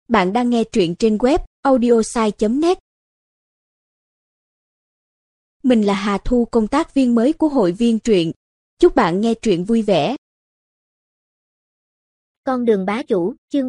Bạn đang nghe truyện trên web audiosai.net. Mình là Hà Thu, công tác viên mới của hội viên truyện. Chúc bạn nghe truyện vui vẻ. Con đường bá chủ, chương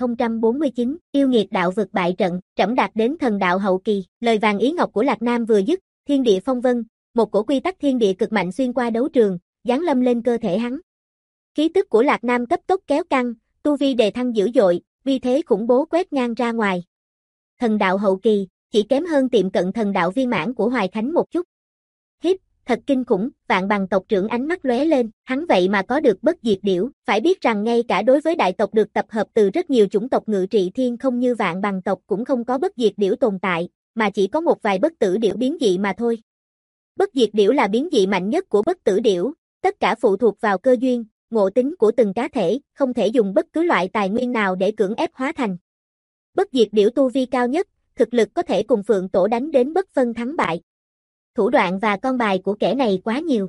3049, yêu nghiệt đạo vực bại trận, trẫm đạt đến thần đạo hậu kỳ. Lời vàng ý ngọc của Lạc Nam vừa dứt, thiên địa phong vân, một cổ quy tắc thiên địa cực mạnh xuyên qua đấu trường, giáng lâm lên cơ thể hắn. Khí tức của Lạc Nam cấp tốc kéo căng, tu vi đề thăng dữ dội, uy thế khủng bố quét ngang ra ngoài. Thần đạo hậu kỳ, chỉ kém hơn tiệm cận thần đạo viên mãn của Hoài Khánh một chút. Hiếp, thật kinh khủng, Vạn Bằng tộc trưởng ánh mắt lóe lên, hắn vậy mà có được bất diệt điểu, phải biết rằng ngay cả đối với đại tộc được tập hợp từ rất nhiều chủng tộc ngự trị thiên không như Vạn Bằng tộc cũng không có bất diệt điểu tồn tại, mà chỉ có một vài bất tử điểu biến dị mà thôi. Bất diệt điểu là biến dị mạnh nhất của bất tử điểu, tất cả phụ thuộc vào cơ duyên, ngộ tính của từng cá thể, không thể dùng bất cứ loại tài nguyên nào để cưỡng ép hóa thành. Bất diệt điểu tu vi cao nhất, thực lực có thể cùng Phượng Tổ đánh đến bất phân thắng bại. Thủ đoạn và con bài của kẻ này quá nhiều.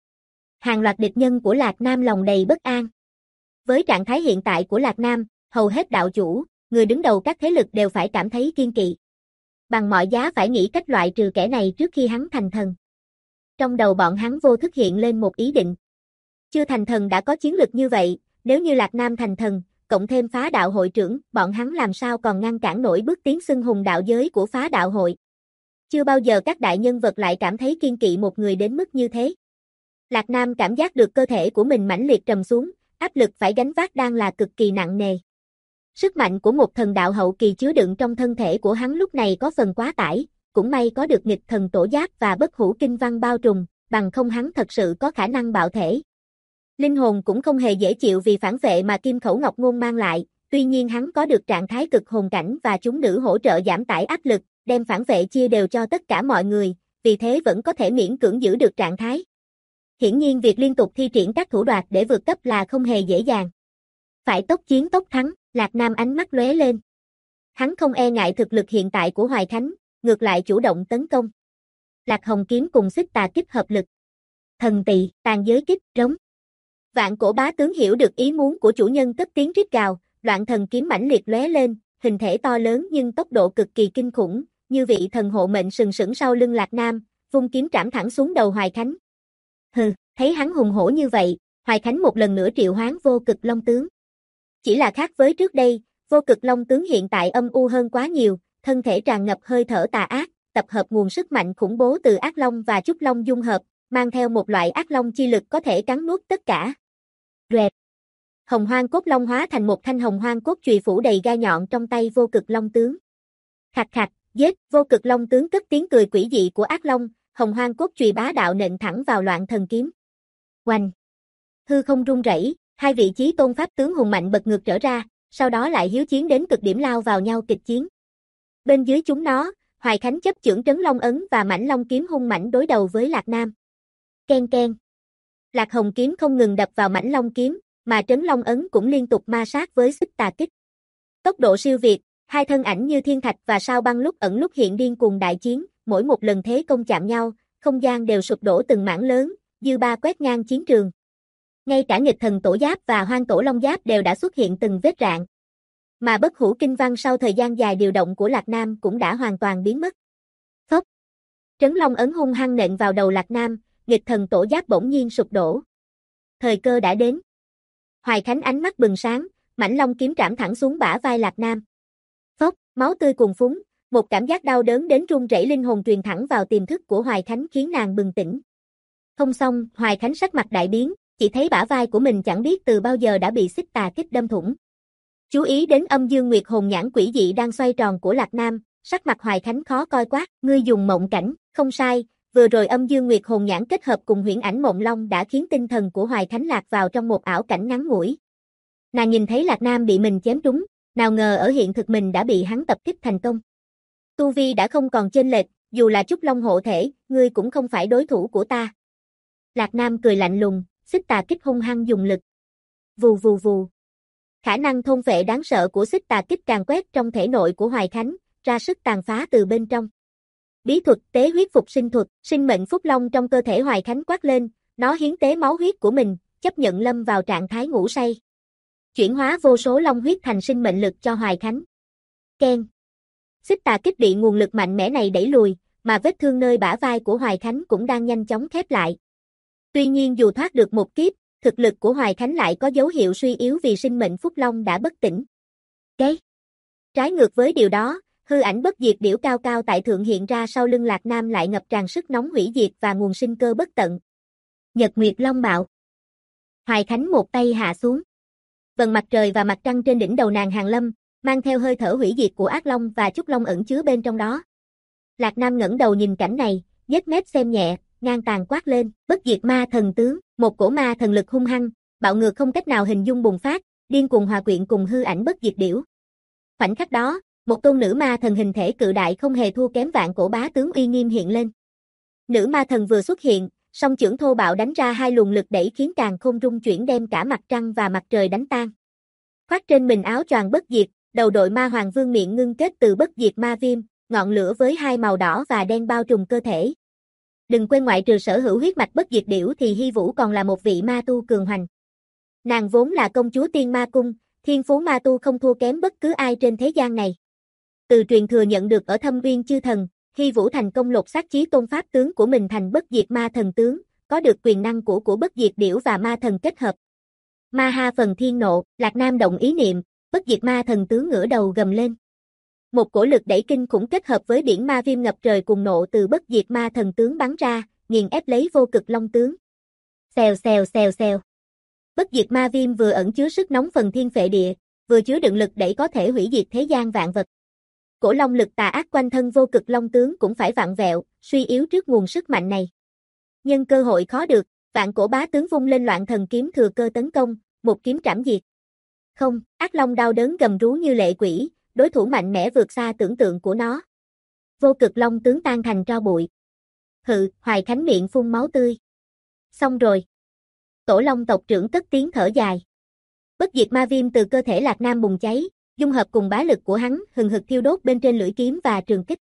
Hàng loạt địch nhân của Lạc Nam lòng đầy bất an. Với trạng thái hiện tại của Lạc Nam, hầu hết đạo chủ, người đứng đầu các thế lực đều phải cảm thấy kiêng kỵ. Bằng mọi giá phải nghĩ cách loại trừ kẻ này trước khi hắn thành thần. Trong đầu bọn hắn vô thức hiện lên một ý định. Chưa thành thần đã có chiến lực như vậy, nếu như Lạc Nam thành thần, cộng thêm phá đạo hội trưởng, bọn hắn làm sao còn ngăn cản nổi bước tiến xưng hùng đạo giới của phá đạo hội. Chưa bao giờ các đại nhân vật lại cảm thấy kiêng kỵ một người đến mức như thế. Lạc Nam cảm giác được cơ thể của mình mãnh liệt trầm xuống, áp lực phải gánh vác đang là cực kỳ nặng nề. Sức mạnh của một thần đạo hậu kỳ chứa đựng trong thân thể của hắn lúc này có phần quá tải, cũng may có được nghịch thần tổ giáp và bất hủ kinh văn bao trùm, bằng không hắn thật sự có khả năng bạo thể. Linh hồn cũng không hề dễ chịu vì phản vệ mà Kim Khẩu Ngọc Ngôn mang lại, tuy nhiên hắn có được trạng thái cực hồn cảnh và chúng nữ hỗ trợ giảm tải áp lực, đem phản vệ chia đều cho tất cả mọi người, vì thế vẫn có thể miễn cưỡng giữ được trạng thái. Hiển nhiên việc liên tục thi triển các thủ đoạn để vượt cấp là không hề dễ dàng. Phải tốc chiến tốc thắng, Lạc Nam ánh mắt lóe lên. Hắn không e ngại thực lực hiện tại của Hoài Khánh, ngược lại chủ động tấn công. Lạc Hồng kiếm cùng Xích Tà kích hợp lực. Thần tỳ, tàn giới kích, rống. Vạn Cổ Bá tướng hiểu được ý muốn của chủ nhân cất tiếng rít gào, Loạn Thần kiếm mãnh liệt lóe lên, hình thể to lớn nhưng tốc độ cực kỳ kinh khủng, như vị thần hộ mệnh sừng sững sau lưng Lạc Nam, vung kiếm trảm thẳng xuống đầu Hoài Khánh. Hừ, thấy hắn hùng hổ như vậy, Hoài Khánh một lần nữa triệu hoán Vô Cực Long tướng. Chỉ là khác với trước đây, Vô Cực Long tướng hiện tại âm u hơn quá nhiều, thân thể tràn ngập hơi thở tà ác, tập hợp nguồn sức mạnh khủng bố từ ác long và trúc long dung hợp, mang theo một loại ác long chi lực có thể cắn nuốt tất cả. Rẹt. Hồng Hoang Cốt Long hóa thành một thanh Hồng Hoang Cốt chùy phủ đầy gai nhọn trong tay Vô Cực Long tướng. Khạch khạch, giết, Vô Cực Long tướng cất tiếng cười quỷ dị của ác long, Hồng Hoang Cốt chùy bá đạo nện thẳng vào Loạn Thần kiếm. Oanh! Hư không rung rẩy, hai vị chí tôn pháp tướng hùng mạnh bật ngược trở ra, sau đó lại hiếu chiến đến cực điểm lao vào nhau kịch chiến. Bên dưới chúng nó, Hoài Khánh chấp chưởng Trấn Long ấn và Mãnh Long kiếm hung mãnh đối đầu với Lạc Nam. Ken ken. Lạc Hồng kiếm không ngừng đập vào Mãnh Long kiếm, mà Trấn Long ấn cũng liên tục ma sát với Xích Tà kích. Tốc độ siêu việt, hai thân ảnh như thiên thạch và sao băng lúc ẩn lúc hiện điên cuồng đại chiến, mỗi một lần thế công chạm nhau, không gian đều sụp đổ từng mảng lớn, dư ba quét ngang chiến trường. Ngay cả nghịch thần tổ giáp và hoang tổ long giáp đều đã xuất hiện từng vết rạn. Mà bất hủ kinh văn sau thời gian dài điều động của Lạc Nam cũng đã hoàn toàn biến mất. Phốc. Trấn Long ấn hung hăng nện vào đầu Lạc Nam, nghịch thần tổ giáp bỗng nhiên sụp đổ. Thời cơ đã đến. Hoài Khánh ánh mắt bừng sáng, Mãnh Long kiếm trảm thẳng xuống bả vai Lạc Nam. Phốc, máu tươi cuồn phúng, một cảm giác đau đớn đến run rẩy linh hồn truyền thẳng vào tiềm thức của Hoài Khánh khiến nàng bừng tỉnh. Không xong, Hoài Khánh sắc mặt đại biến, chỉ thấy bả vai của mình chẳng biết từ bao giờ đã bị Xích Tà kích đâm thủng. Chú ý đến âm dương nguyệt hồn nhãn quỷ dị đang xoay tròn của Lạc Nam, sắc mặt Hoài Khánh khó coi quát, ngươi dùng mộng cảnh, không sai, vừa rồi âm dương nguyệt hồn nhãn kết hợp cùng huyễn ảnh mộng long đã khiến tinh thần của Hoài Khánh lạc vào trong một ảo cảnh ngắn ngủi. Nàng nhìn thấy Lạc Nam bị mình chém trúng, nào ngờ ở hiện thực mình đã bị hắn tập kích thành công. Tu vi đã không còn chênh lệch, dù là Trúc Long hộ thể, ngươi cũng không phải đối thủ của ta. Lạc Nam cười lạnh lùng, Xích Tà kích hung hăng dùng lực. Vù vù vù. Khả năng thôn phệ đáng sợ của Xích Tà kích càng quét trong thể nội của Hoài Khánh, ra sức tàn phá từ bên trong. Bí thuật tế huyết phục sinh thuật, sinh mệnh phúc long trong cơ thể Hoài Khánh quát lên, nó hiến tế máu huyết của mình, chấp nhận lâm vào trạng thái ngủ say. Chuyển hóa vô số long huyết thành sinh mệnh lực cho Hoài Khánh. Keng. Xích tà kích bị nguồn lực mạnh mẽ này đẩy lùi, mà vết thương nơi bả vai của Hoài Khánh cũng đang nhanh chóng khép lại. Tuy nhiên dù thoát được một kiếp, thực lực của Hoài Khánh lại có dấu hiệu suy yếu vì sinh mệnh Phúc Long đã bất tỉnh. Trái ngược với điều đó, hư ảnh bất diệt điểu cao cao tại thượng hiện ra sau lưng Lạc Nam lại ngập tràn sức nóng hủy diệt và nguồn sinh cơ bất tận. Nhật Nguyệt Long Bạo. Hoài Khánh một tay hạ xuống. Vầng mặt trời và mặt trăng trên đỉnh đầu nàng hàng lâm, mang theo hơi thở hủy diệt của ác long và chúc long ẩn chứa bên trong đó. Lạc Nam ngẩng đầu nhìn cảnh này, nhếch mép xem nhẹ, ngang tàn quát lên, bất diệt ma thần tướng, một cổ ma thần lực hung hăng, bạo ngược không cách nào hình dung bùng phát, điên cuồng hòa quyện cùng hư ảnh bất diệt điểu. Khoảnh khắc đó, một tôn nữ ma thần hình thể cự đại không hề thua kém vạn cổ bá tướng uy nghiêm hiện lên. Nữ ma thần vừa xuất hiện, song chưởng thô bạo đánh ra hai luồng lực đẩy khiến càn khôn rung chuyển đem cả mặt trăng và mặt trời đánh tan. Khoác trên mình áo choàng bất diệt, đầu đội ma hoàng vương miệng ngưng kết từ bất diệt ma viêm, ngọn lửa với hai màu đỏ và đen bao trùm cơ thể. Đừng quên ngoại trừ sở hữu huyết mạch bất diệt điểu thì Hy Vũ còn là một vị ma tu cường hoành. Nàng vốn là công chúa Tiên Ma Cung, thiên phú ma tu không thua kém bất cứ ai trên thế gian này. Từ truyền thừa nhận được ở Thâm Uyên Chư Thần, Hy Vũ thành công lột xác chí tôn pháp tướng của mình thành bất diệt ma thần tướng, có được quyền năng của bất diệt điểu và ma thần kết hợp. Ma ha phần thiên nộ, Lạc Nam động ý niệm, bất diệt ma thần tướng ngửa đầu gầm lên. Một cổ lực đẩy kinh khủng kết hợp với biển ma viêm ngập trời cùng nộ từ bất diệt ma thần tướng bắn ra, nghiền ép lấy vô cực long tướng. Xèo xèo xèo xèo. Bất diệt ma viêm vừa ẩn chứa sức nóng phần thiên phệ địa, vừa chứa đựng lực đẩy có thể hủy diệt thế gian vạn vật. Cổ long lực tà ác quanh thân vô cực long tướng cũng phải vặn vẹo, suy yếu trước nguồn sức mạnh này. Nhân cơ hội khó được, vạn cổ bá tướng vung lên loạn thần kiếm thừa cơ tấn công, một kiếm trảm diệt. Không, ác long đau đớn gầm rú như lệ quỷ, đối thủ mạnh mẽ vượt xa tưởng tượng của nó. Vô cực long tướng tan thành tro bụi. Hự, Hoài Khánh miệng phun máu tươi. Xong rồi. Tổ long tộc trưởng cất tiếng thở dài. Bất diệt ma viêm từ cơ thể Lạc Nam bùng cháy, dung hợp cùng bá lực của hắn, hừng hực thiêu đốt bên trên lưỡi kiếm và trường kích.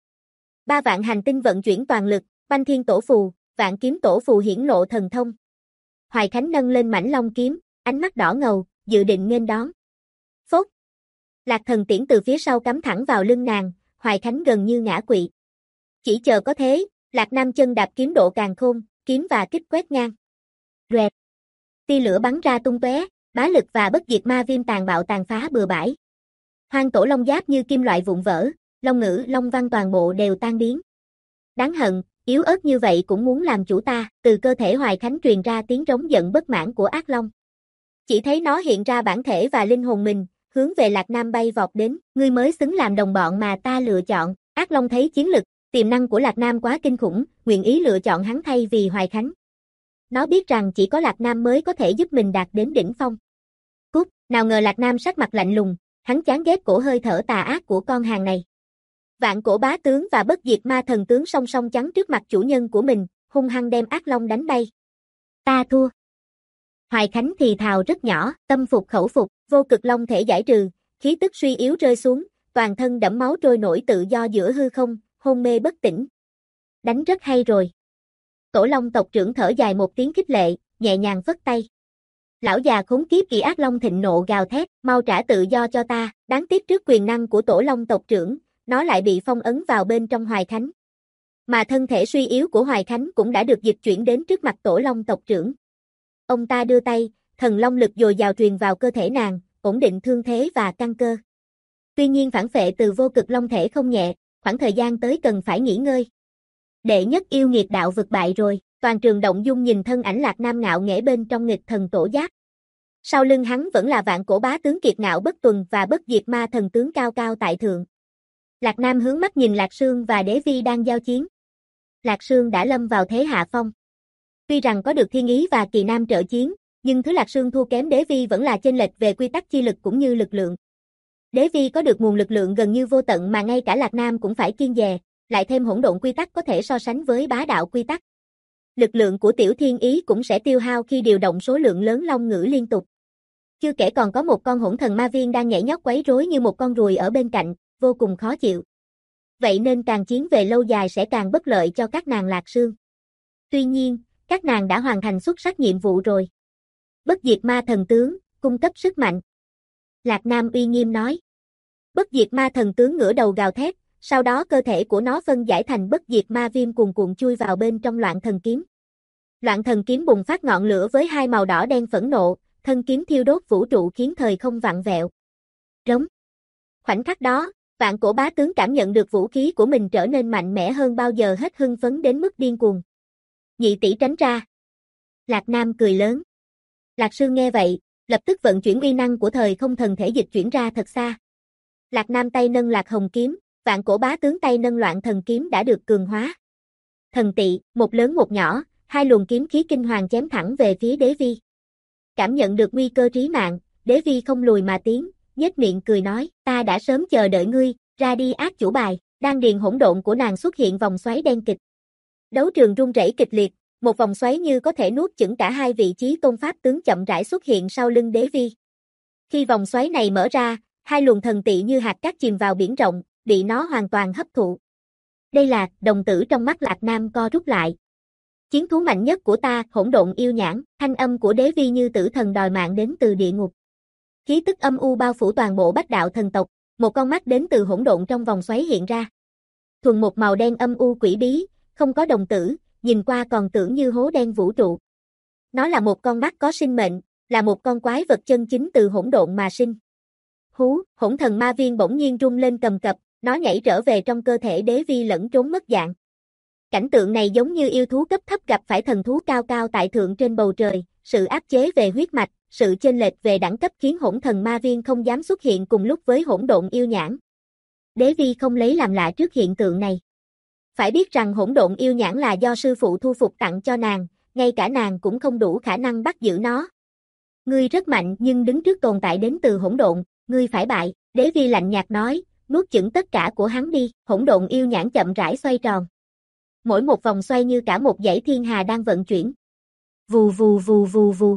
3 vạn hành tinh vận chuyển toàn lực, Banh Thiên Tổ Phù, Vạn Kiếm Tổ Phù hiển lộ thần thông. Hoài Khánh nâng lên mảnh long kiếm, ánh mắt đỏ ngầu, dự định nghênh đón. Phốt. Lạc Thần tiễn từ phía sau cắm thẳng vào lưng nàng, Hoài Khánh gần như ngã quỵ. Chỉ chờ có thế, Lạc Nam chân đạp kiếm độ càn khôn, kiếm và kích quét ngang. Rẹt. Tia lửa bắn ra tung tóe, bá lực và bất diệt ma viêm tàn bạo tàn phá bừa bãi. Hoang tổ long giáp như kim loại vụn vỡ, long ngữ, long văn toàn bộ đều tan biến. Đáng hận, yếu ớt như vậy cũng muốn làm chủ ta, từ cơ thể Hoài Khánh truyền ra tiếng trống giận bất mãn của ác long. Chỉ thấy nó hiện ra bản thể và linh hồn mình, hướng về Lạc Nam bay vọt đến, ngươi mới xứng làm đồng bọn mà ta lựa chọn. Ác long thấy chiến lực, tiềm năng của Lạc Nam quá kinh khủng, nguyện ý lựa chọn hắn thay vì Hoài Khánh. Nó biết rằng chỉ có Lạc Nam mới có thể giúp mình đạt đến đỉnh phong. Cút, nào ngờ Lạc Nam sắc mặt lạnh lùng, hắn chán ghét cổ hơi thở tà ác của con hàng này. Vạn cổ bá tướng và bất diệt ma thần tướng song song chắn trước mặt chủ nhân của mình, hung hăng đem ác long đánh bay. Ta thua. Hoài Khánh thì thào rất nhỏ, tâm phục khẩu phục, vô cực long thể giải trừ, khí tức suy yếu rơi xuống, toàn thân đẫm máu trôi nổi tự do giữa hư không, hôn mê bất tỉnh. Đánh rất hay rồi. Tổ long tộc trưởng thở dài một tiếng khích lệ, nhẹ nhàng phất tay. Lão già khốn kiếp kỳ ác long thịnh nộ gào thét, mau trả tự do cho ta, đáng tiếc trước quyền năng của tổ long tộc trưởng, nó lại bị phong ấn vào bên trong Hoài Khánh. Mà thân thể suy yếu của Hoài Khánh cũng đã được dịch chuyển đến trước mặt tổ long tộc trưởng. Ông ta đưa tay, thần long lực dồi dào truyền vào cơ thể nàng, ổn định thương thế và căn cơ. Tuy nhiên phản phệ từ vô cực long thể không nhẹ, khoảng thời gian tới cần phải nghỉ ngơi. Đệ nhất yêu nghiệt đạo vực bại rồi, toàn trường động dung nhìn thân ảnh Lạc Nam ngạo nghễ bên trong nghịch thần tổ giáp. Sau lưng hắn vẫn là vạn cổ bá tướng kiệt ngạo bất tuần và bất diệt ma thần tướng cao cao tại thượng. Lạc Nam hướng mắt nhìn Lạc Sương và Đế Vi đang giao chiến. Lạc Sương đã lâm vào thế hạ phong. Tuy rằng có được Thiên Ý và Kỳ Nam trợ chiến, nhưng thứ Lạc Sương thua kém Đế Vi vẫn là chênh lệch về quy tắc chi lực cũng như lực lượng. Đế Vi có được nguồn lực lượng gần như vô tận mà ngay cả Lạc Nam cũng phải kiêng dè, lại thêm hỗn độn quy tắc có thể so sánh với bá đạo quy tắc. Lực lượng của Tiểu Thiên Ý cũng sẽ tiêu hao khi điều động số lượng lớn long ngữ liên tục. Chưa kể còn có một con hỗn thần ma viên đang nhảy nhót quấy rối như một con ruồi ở bên cạnh, vô cùng khó chịu. Vậy nên càng chiến về lâu dài sẽ càng bất lợi cho các nàng Lạc Sương. Tuy nhiên, các nàng đã hoàn thành xuất sắc nhiệm vụ rồi. Bất diệt ma thần tướng, cung cấp sức mạnh. Lạc Nam uy nghiêm nói. Bất diệt ma thần tướng ngửa đầu gào thét, sau đó cơ thể của nó phân giải thành bất diệt ma viêm cuồn cuộn chui vào bên trong loạn thần kiếm. Loạn thần kiếm bùng phát ngọn lửa với hai màu đỏ đen phẫn nộ, thân kiếm thiêu đốt vũ trụ khiến thời không vặn vẹo. Rống. Khoảnh khắc đó, Vạn Cổ Bá Tướng cảm nhận được vũ khí của mình trở nên mạnh mẽ hơn bao giờ hết, hưng phấn đến mức điên cuồng. Nhị tỷ tránh ra. Lạc Nam cười lớn. Lạc Sương nghe vậy, lập tức vận chuyển uy năng của thời không thần thể dịch chuyển ra thật xa. Lạc Nam tay nâng Lạc Hồng kiếm, Vạn Cổ Bá Tướng tay nâng Loạn Thần kiếm đã được cường hóa. Thần tị, một lớn một nhỏ, hai luồng kiếm khí kinh hoàng chém thẳng về phía Đế Vi. Cảm nhận được nguy cơ chí mạng, Đế Vi không lùi mà tiến, nhếch miệng cười nói, ta đã sớm chờ đợi ngươi, ra đi ác chủ bài. Đan điền hỗn độn của nàng xuất hiện vòng xoáy đen kịch. Đấu trường rung rẩy kịch liệt, một vòng xoáy như có thể nuốt chửng cả hai vị chí tôn pháp tướng chậm rãi xuất hiện sau lưng Đế Vi. Khi vòng xoáy này mở ra, hai luồng thần tị như hạt cát chìm vào biển rộng, bị nó hoàn toàn hấp thụ. Đây là, đồng tử trong mắt Lạc Nam co rút lại. Chiến thú mạnh nhất của ta, hỗn độn yêu nhãn, thanh âm của Đế Vi như tử thần đòi mạng đến từ địa ngục. Khí tức âm u bao phủ toàn bộ Bách Đạo thần tộc, một con mắt đến từ hỗn độn trong vòng xoáy hiện ra. Thuần một màu đen âm u quỷ bí, không có đồng tử, nhìn qua còn tưởng như hố đen vũ trụ. Nó là một con mắt có sinh mệnh, là một con quái vật chân chính từ hỗn độn mà sinh. Hú, hỗn thần ma viên bỗng nhiên rung lên cầm cập, nó nhảy trở về trong cơ thể Đế Vi lẫn trốn mất dạng. Cảnh tượng này giống như yêu thú cấp thấp gặp phải thần thú cao cao tại thượng trên bầu trời, sự áp chế về huyết mạch, sự chênh lệch về đẳng cấp khiến hỗn thần ma viên không dám xuất hiện cùng lúc với hỗn độn yêu nhãn. Đế Vi không lấy làm lạ trước hiện tượng này. Phải biết rằng hỗn độn yêu nhãn là do sư phụ thu phục tặng cho nàng, ngay cả nàng cũng không đủ khả năng bắt giữ nó. Ngươi rất mạnh nhưng đứng trước tồn tại đến từ hỗn độn, ngươi phải bại, Đế Vi lạnh nhạt nói, nuốt chửng tất cả của hắn đi, hỗn độn yêu nhãn chậm rãi xoay tròn. Mỗi một vòng xoay như cả một dãy thiên hà đang vận chuyển. Vù vù vù vù vù.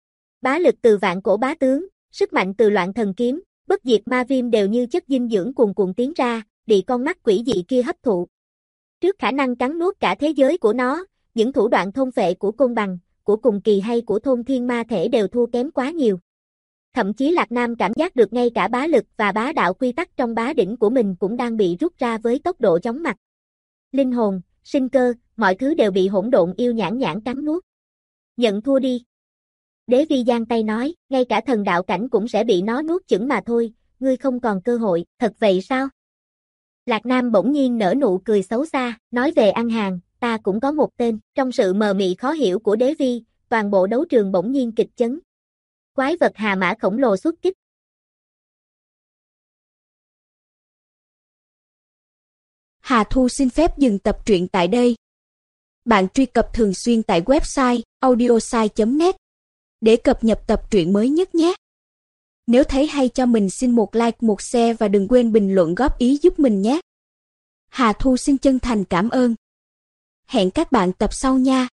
Bá lực từ Vạn Cổ Bá Tướng, sức mạnh từ Loạn Thần kiếm, bất diệt ma viêm đều như chất dinh dưỡng cuồn cuộn tiến ra, bị con mắt quỷ dị kia hấp thụ. Trước khả năng cắn nuốt cả thế giới của nó, những thủ đoạn thôn phệ của Côn Bằng, của Cùng Kỳ hay của Thôn Thiên Ma Thể đều thua kém quá nhiều. Thậm chí Lạc Nam cảm giác được ngay cả bá lực và bá đạo quy tắc trong bá đỉnh của mình cũng đang bị rút ra với tốc độ chóng mặt. Linh hồn, sinh cơ, mọi thứ đều bị hỗn độn yêu nhãn cắn nuốt. Nhận thua đi. Đế Vi giang tay nói, ngay cả thần đạo cảnh cũng sẽ bị nó nuốt chửng mà thôi, ngươi không còn cơ hội, thật vậy sao? Lạc Nam bỗng nhiên nở nụ cười xấu xa, nói về ăn hàng, ta cũng có một tên, trong sự mờ mị khó hiểu của Đế Vi, toàn bộ đấu trường bỗng nhiên kịch chấn. Quái vật hà mã khổng lồ xuất kích. Hà Thu xin phép dừng tập truyện tại đây. Bạn truy cập thường xuyên tại website audiosai.net để cập nhật tập truyện mới nhất nhé. Nếu thấy hay cho mình xin một like, một share và đừng quên bình luận góp ý giúp mình nhé. Hà Thu xin chân thành cảm ơn. Hẹn các bạn tập sau nha.